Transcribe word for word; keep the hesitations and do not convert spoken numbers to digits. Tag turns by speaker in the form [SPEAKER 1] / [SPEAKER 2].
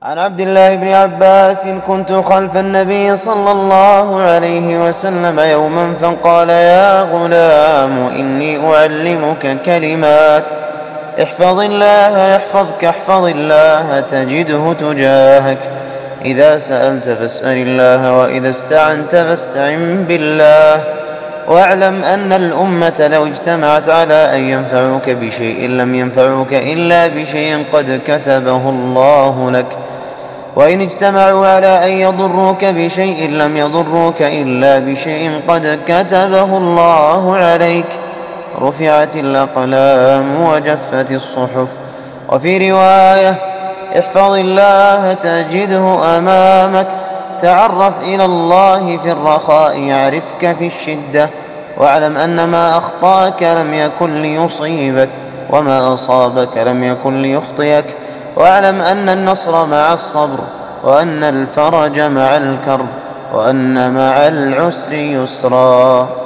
[SPEAKER 1] عن عبد الله بن عباس: كنت خلف النبي صلى الله عليه وسلم يوما فقال: يا غلام، إني أعلمك كلمات، احفظ الله يحفظك، احفظ الله تجده تجاهك، إذا سألت فاسأل الله، وإذا استعنت فاستعن بالله، واعلم أن الأمة لو اجتمعت على أن ينفعوك بشيء لم ينفعوك إلا بشيء قد كتبه الله لك، وإن اجتمعوا على أن يضروك بشيء لم يضروك إلا بشيء قد كتبه الله عليك. رفعت الأقلام وجفت الصحف. وفي رواية: احفظ الله تجده أمامك، تعرف إلى الله في الرخاء يعرفك في الشدة، واعلم أن ما أخطاك لم يكن ليصيبك، وما أصابك لم يكن ليخطئك، واعلم أن النصر مع الصبر، وأن الفرج مع الكرب، وأن مع العسر يسرا.